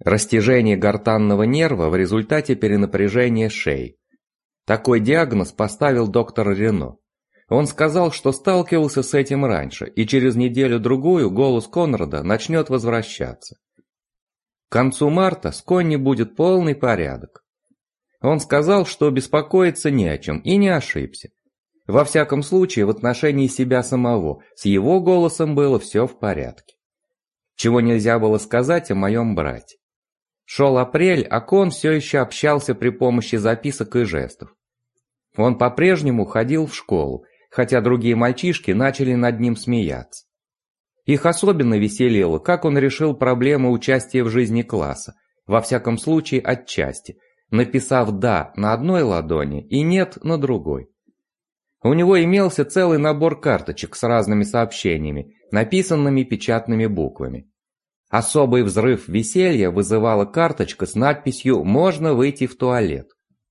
Растяжение гортанного нерва в результате перенапряжения шеи. Такой диагноз поставил доктор Рено. Он сказал, что сталкивался с этим раньше, и через неделю-другую голос Конрада начнет возвращаться. К концу марта с Конни будет полный порядок. Он сказал, что беспокоиться не о чем, и не ошибся. Во всяком случае, в отношении себя самого, с его голосом было все в порядке. Чего нельзя было сказать о моем брате. Шел апрель, а Кон все еще общался при помощи записок и жестов. Он по-прежнему ходил в школу, хотя другие мальчишки начали над ним смеяться. Их особенно веселило, как он решил проблему участия в жизни класса, во всяком случае отчасти, написав «да» на одной ладони и «нет» на другой. У него имелся целый набор карточек с разными сообщениями, написанными печатными буквами. Особый взрыв веселья вызывала карточка с надписью «Можно выйти в туалет».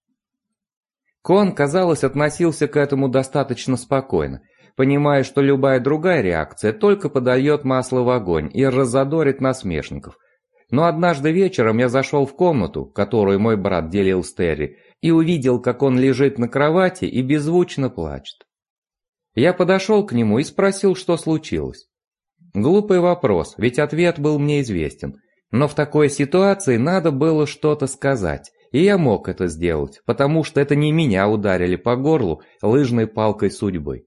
Кон, казалось, относился к этому достаточно спокойно, понимая, что любая другая реакция только подольет масло в огонь и раззадорит насмешников. Но однажды вечером я зашел в комнату, которую мой брат делил с Терри, и увидел, как он лежит на кровати и беззвучно плачет. Я подошел к нему и спросил, что случилось. Глупый вопрос, ведь ответ был мне известен. Но в такой ситуации надо было что-то сказать, и я мог это сделать, потому что это не меня ударили по горлу лыжной палкой судьбы.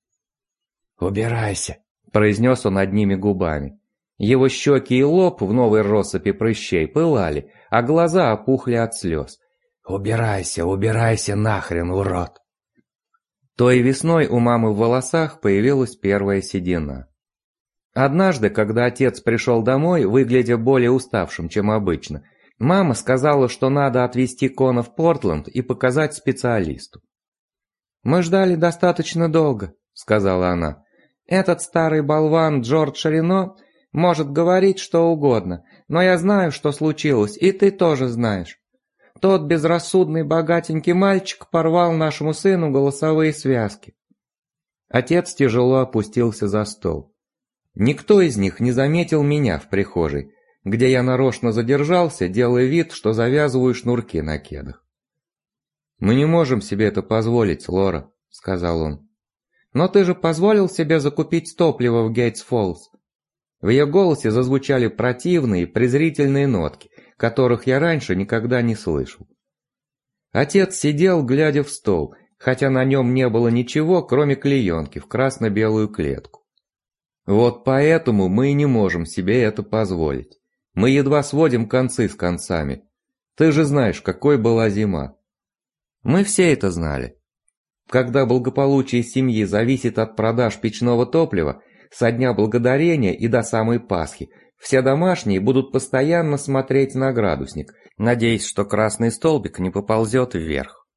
«Убирайся», — произнес он одними губами. Его щеки и лоб в новой россыпи прыщей пылали, а глаза опухли от слез. «Убирайся, убирайся нахрен, урод!» Той весной у мамы в волосах появилась первая седина. Однажды, когда отец пришел домой, выглядя более уставшим, чем обычно, мама сказала, что надо отвезти Кона в Портленд и показать специалисту. «Мы ждали достаточно долго», — сказала она. «Этот старый болван Джордж Рено может говорить что угодно, но я знаю, что случилось, и ты тоже знаешь. Тот безрассудный богатенький мальчик порвал нашему сыну голосовые связки». Отец тяжело опустился за стол. Никто из них не заметил меня в прихожей, где я нарочно задержался, делая вид, что завязываю шнурки на кедах. «Мы не можем себе это позволить, Лора», — сказал он. «Но ты же позволил себе закупить топливо в Гейтс-Фоллс». В ее голосе зазвучали противные, презрительные нотки, которых я раньше никогда не слышал. Отец сидел, глядя в стол, хотя на нем не было ничего, кроме клеенки в красно-белую клетку. «Вот поэтому мы и не можем себе это позволить. Мы едва сводим концы с концами. Ты же знаешь, какой была зима». Мы все это знали. Когда благополучие семьи зависит от продаж печного топлива, со дня благодарения и до самой Пасхи все домашние будут постоянно смотреть на градусник, надеясь, что красный столбик не поползет вверх.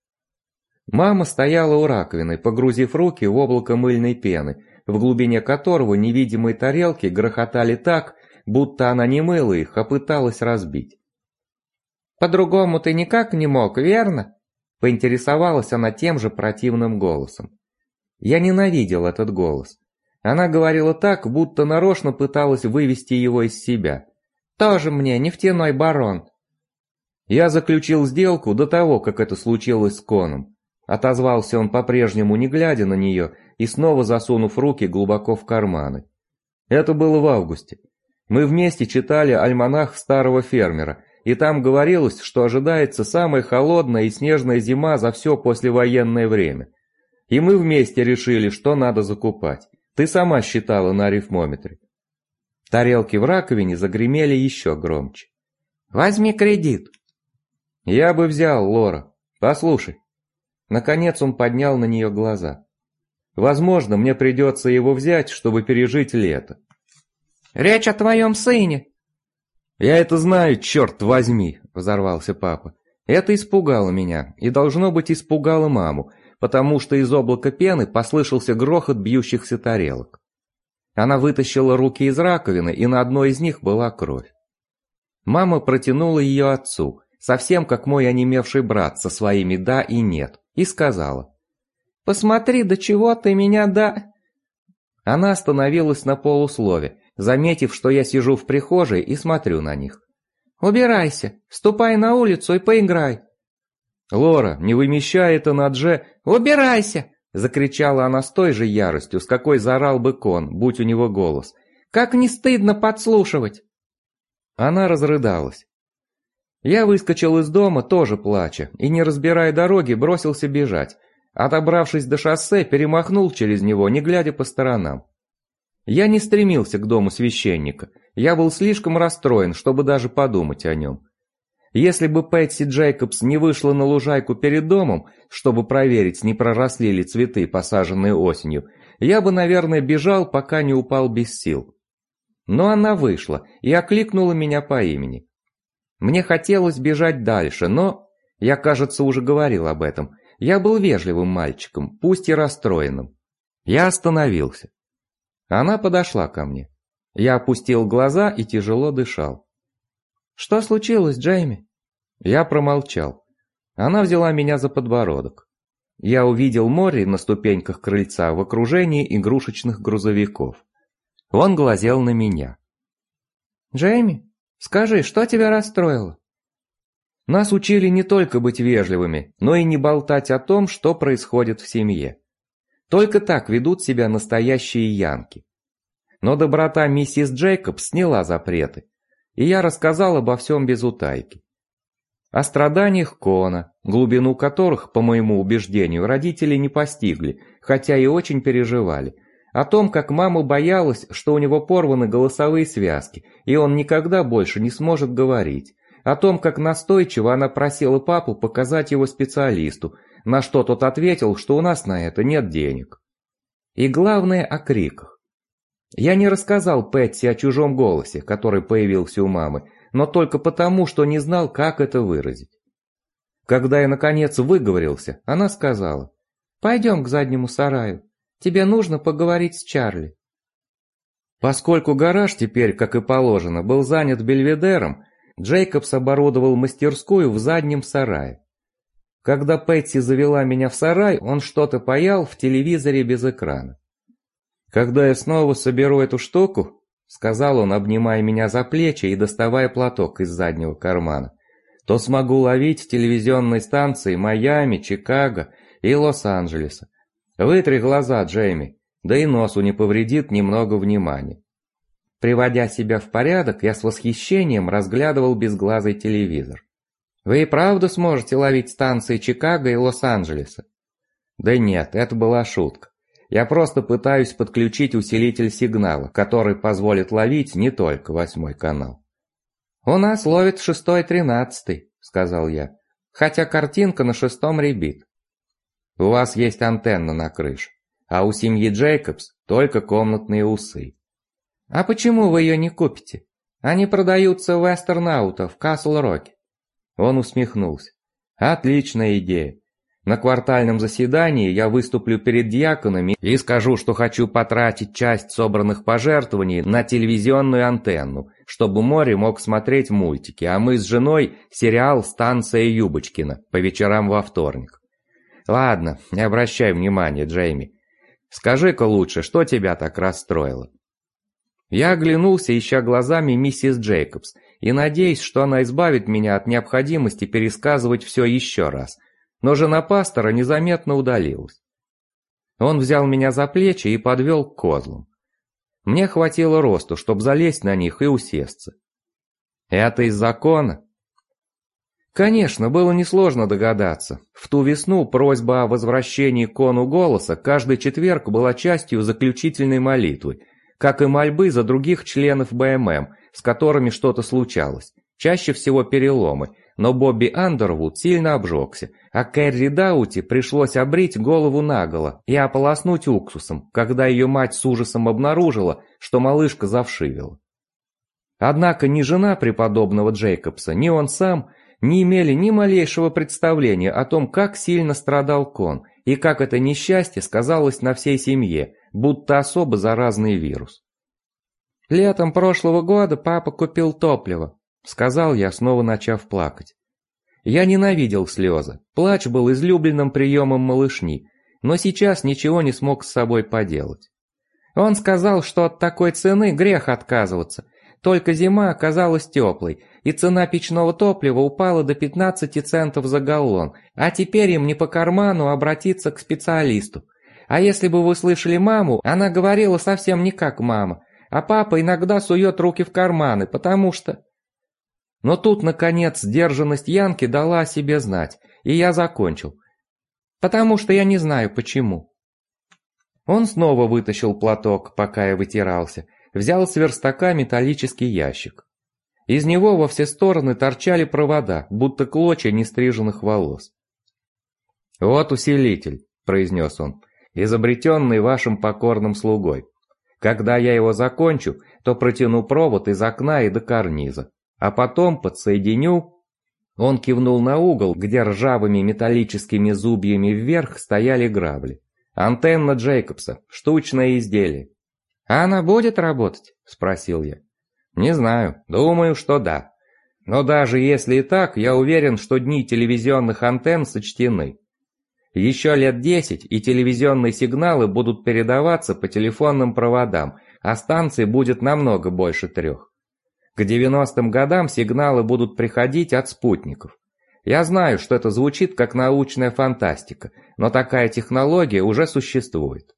Мама стояла у раковины, погрузив руки в облако мыльной пены, в глубине которого невидимые тарелки грохотали так, будто она не мыла их, а пыталась разбить. «По-другому ты никак не мог, верно?» — поинтересовалась она тем же противным голосом. Я ненавидел этот голос. Она говорила так, будто нарочно пыталась вывести его из себя. «Тоже мне нефтяной барон». «Я заключил сделку до того, как это случилось с Коном», — отозвался он по-прежнему, не глядя на нее, и снова засунув руки глубоко в карманы. «Это было в августе. Мы вместе читали альманах старого фермера, и там говорилось, что ожидается самая холодная и снежная зима за все послевоенное время. И мы вместе решили, что надо закупать. Ты сама считала на арифмометре». Тарелки в раковине загремели еще громче. «Возьми кредит». «Я бы взял, Лора. Послушай». Наконец он поднял на нее глаза. «Возможно, мне придется его взять, чтобы пережить лето». «Речь о твоем сыне». «Я это знаю, черт возьми», — взорвался папа. Это испугало меня, и должно быть испугало маму, потому что из облака пены послышался грохот бьющихся тарелок. Она вытащила руки из раковины, и на одной из них была кровь. Мама протянула ее отцу, совсем как мой онемевший брат со своими «да» и «нет», и сказала: «Посмотри, до чего ты меня Она остановилась на полуслове, заметив, что я сижу в прихожей и смотрю на них. Убирайся, ступай на улицу и поиграй». «Лора, не вымещай это на Дже...» «Убирайся!» — закричала она с той же яростью, с какой заорал бы Кон, будь у него голос. «Как не стыдно подслушивать!» Она разрыдалась. Я выскочил из дома, тоже плача, и, не разбирая дороги, бросился бежать. Отобравшись до шоссе, перемахнул через него, не глядя по сторонам. Я не стремился к дому священника, я был слишком расстроен, чтобы даже подумать о нем. Если бы Пэтси Джейкобс не вышла на лужайку перед домом, чтобы проверить, не проросли ли цветы, посаженные осенью, я бы, наверное, бежал, пока не упал без сил. Но она вышла и окликнула меня по имени. Мне хотелось бежать дальше, но... Я, кажется, уже говорил об этом. Я был вежливым мальчиком, пусть и расстроенным. Я остановился. Она подошла ко мне. Я опустил глаза и тяжело дышал. «Что случилось, Джейми?» Я промолчал. Она взяла меня за подбородок. Я увидел Морри на ступеньках крыльца в окружении игрушечных грузовиков. Он глазел на меня. «Джейми, скажи, что тебя расстроило?» Нас учили не только быть вежливыми, но и не болтать о том, что происходит в семье. Только так ведут себя настоящие янки. Но доброта миссис Джейкобс сняла запреты, и я рассказал обо всем без утайки. О страданиях Кона, глубину которых, по моему убеждению, родители не постигли, хотя и очень переживали. О том, как мама боялась, что у него порваны голосовые связки, и он никогда больше не сможет говорить. О том, как настойчиво она просила папу показать его специалисту, на что тот ответил, что у нас на это нет денег. И главное, о криках. Я не рассказал Пэтси о чужом голосе, который появился у мамы, но только потому, что не знал, как это выразить. Когда я, наконец, выговорился, она сказала: «Пойдем к заднему сараю, тебе нужно поговорить с Чарли». Поскольку гараж теперь, как и положено, был занят бельведером, Джейкобс оборудовал мастерскую в заднем сарае. Когда Пэтси завела меня в сарай, он что-то паял в телевизоре без экрана. «Когда я снова соберу эту штуку», — сказал он, обнимая меня за плечи и доставая платок из заднего кармана, «то смогу ловить телевизионные станции Майами, Чикаго и Лос-Анджелеса. Вытри глаза, Джейми, да и носу не повредит немного внимания». Приводя себя в порядок, я с восхищением разглядывал безглазый телевизор. «Вы и правда сможете ловить станции Чикаго и Лос-Анджелеса?» «Да нет, это была шутка. Я просто пытаюсь подключить усилитель сигнала, который позволит ловить не только 8-й канал». «У нас ловит 6-й, 13-й», — сказал я, «хотя картинка на 6-м рябит». «У вас есть антенна на крыше, а у семьи Джейкобс только комнатные усы». «А почему вы ее не купите? Они продаются в Вестерн-Ауто в Касл-Роке». Он усмехнулся. «Отличная идея. На квартальном заседании я выступлю перед диаконами и скажу, что хочу потратить часть собранных пожертвований на телевизионную антенну, чтобы Мори мог смотреть мультики, а мы с женой сериал «Станция Юбочкина» по вечерам во вторник. Ладно, не обращай внимания, Джейми. Скажи-ка лучше, что тебя так расстроило?» Я оглянулся, ища глазами миссис Джейкобс, и надеясь, что она избавит меня от необходимости пересказывать все еще раз. Но жена пастора незаметно удалилась. Он взял меня за плечи и подвел к козлам. Мне хватило росту, чтобы залезть на них и усесться. «Это из закона?» Конечно, было несложно догадаться. В ту весну просьба о возвращении Кону голоса каждый четверг была частью заключительной молитвы, как и мольбы за других членов БММ, с которыми что-то случалось, чаще всего переломы, но Бобби Андервуд сильно обжегся, а Кэрри Даути пришлось обрить голову наголо и ополоснуть уксусом, когда ее мать с ужасом обнаружила, что малышка завшивела. Однако ни жена преподобного Джейкобса, ни он сам не имели ни малейшего представления о том, как сильно страдал Кон, и как это несчастье сказалось на всей семье, будто особо заразный вирус. «Летом прошлого года папа купил топливо», — сказал я, снова начав плакать. Я ненавидел слезы, плач был излюбленным приемом малышни, но сейчас ничего не смог с собой поделать. Он сказал, что от такой цены грех отказываться, только зима оказалась теплой, и цена печного топлива упала до 15 центов за галлон, а теперь им не по карману обратиться к специалисту. А если бы вы слышали маму, она говорила совсем не как мама, а папа иногда сует руки в карманы, потому что... Но тут, наконец, сдержанность Янки дала о себе знать, и я закончил. Потому что я не знаю почему. Он снова вытащил платок, пока я вытирался, взял с верстака металлический ящик. Из него во все стороны торчали провода, будто клочья нестриженных волос. «Вот усилитель», — произнес он, — «изобретенный вашим покорным слугой. Когда я его закончу, то протяну провод из окна и до карниза, а потом подсоединю...» Он кивнул на угол, где ржавыми металлическими зубьями вверх стояли грабли. «Антенна Джейкобса, штучное изделие». «А она будет работать?» – спросил я. «Не знаю, думаю, что да. Но даже если и так, я уверен, что дни телевизионных антенн сочтены. Еще лет 10, и телевизионные сигналы будут передаваться по телефонным проводам, а станций будет намного больше 3. К 90-м годам сигналы будут приходить от спутников. Я знаю, что это звучит как научная фантастика, но такая технология уже существует».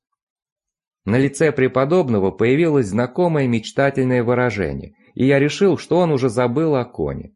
На лице преподобного появилось знакомое мечтательное выражение, и я решил, что он уже забыл о коне.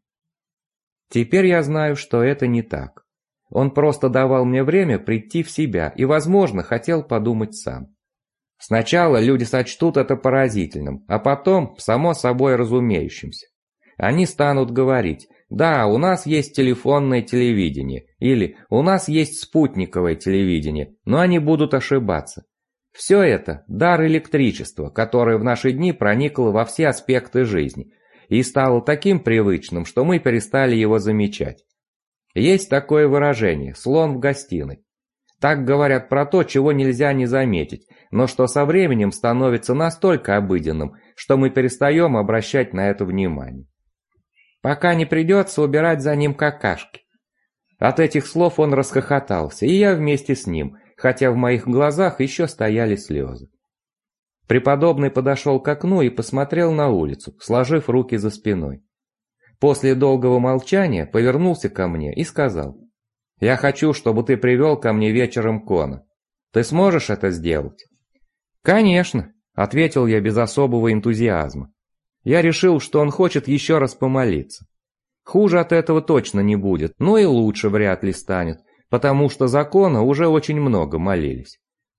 Теперь я знаю, что это не так. Он просто давал мне время прийти в себя и, возможно, хотел подумать сам. Сначала люди сочтут это поразительным, а потом, само собой разумеющимся. Они станут говорить: «Да, у нас есть телефонное телевидение», или «У нас есть спутниковое телевидение», но они будут ошибаться. Все это – дар электричества, которое в наши дни проникло во все аспекты жизни и стало таким привычным, что мы перестали его замечать. Есть такое выражение «слон в гостиной». Так говорят про то, чего нельзя не заметить, но что со временем становится настолько обыденным, что мы перестаем обращать на это внимание. Пока не придется убирать за ним какашки. От этих слов он расхохотался, и я вместе с ним, хотя в моих глазах еще стояли слезы. Преподобный подошел к окну и посмотрел на улицу, сложив руки за спиной. После долгого молчания повернулся ко мне и сказал: «Я хочу, чтобы ты привел ко мне вечером Кона. Ты сможешь это сделать?» «Конечно», — ответил я без особого энтузиазма. Я решил, что он хочет еще раз помолиться. Хуже от этого точно не будет, но и лучше вряд ли станет, потому что за Кона уже очень много молились.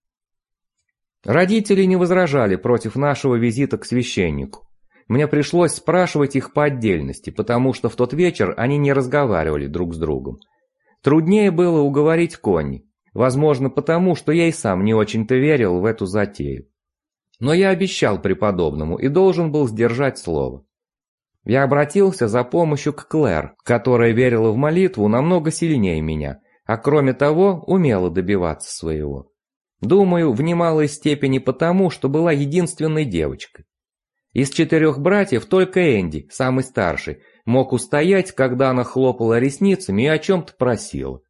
Родители не возражали против нашего визита к священнику. Мне пришлось спрашивать их по отдельности, потому что в тот вечер они не разговаривали друг с другом. Труднее было уговорить Конни, возможно потому, что я и сам не очень-то верил в эту затею. Но я обещал преподобному и должен был сдержать слово. Я обратился за помощью к Клэр, которая верила в молитву намного сильнее меня, а кроме того умела добиваться своего. Думаю, в немалой степени потому, что была единственной девочкой. Из 4 братьев только Энди, самый старший, мог устоять, когда она хлопала ресницами и о чем-то просила.